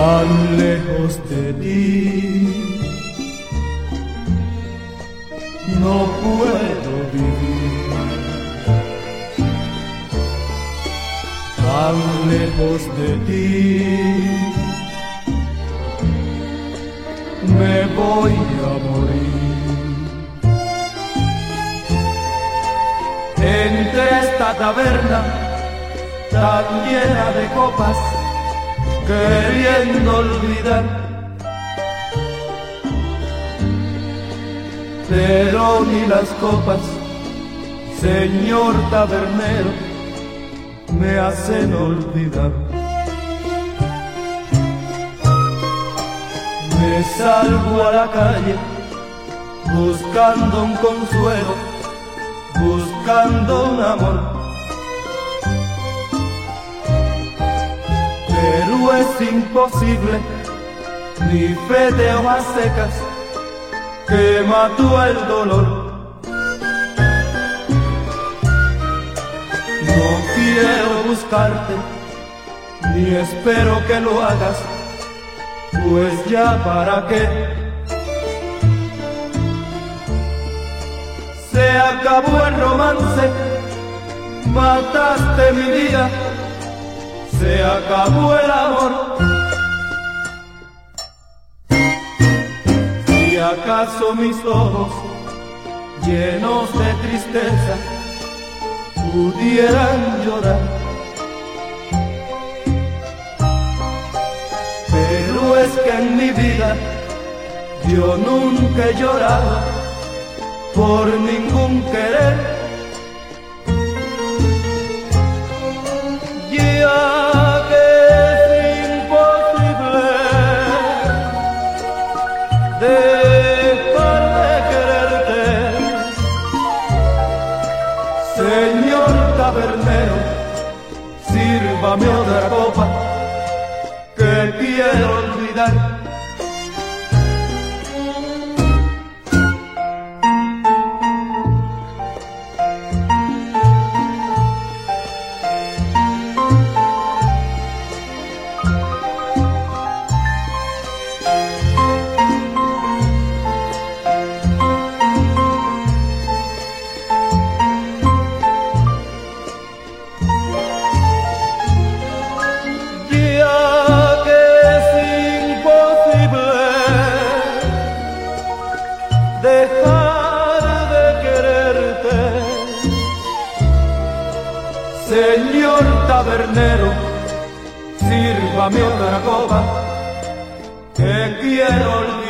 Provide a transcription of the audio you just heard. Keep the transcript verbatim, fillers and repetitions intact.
tan lejos de ti, no puedo vivir. Tan lejos de ti, me voy a morir. Entre esta taberna tan llena de copas, queriendo olvidar, pero ni las copas, señor tabernero, me hacen olvidar. Me salgo a la calle buscando un consuelo, buscando un amor, pero es imposible, mi fe de hojas secas que mató el dolor. No quiero buscarte, ni espero que lo hagas, pues ya para qué. Se acabó el romance, mataste mi vida, se acabó el amor. Si acaso mis ojos, llenos de tristeza, pudieran llorar, pero es que en mi vida yo nunca he llorado por ningún querer. Ya que es imposible dejar de quererte, señor tabernero, sírvame otra copa que quiero olvidar. Dejar de quererte, señor tabernero, sírvame otra copa que quiero olvidar.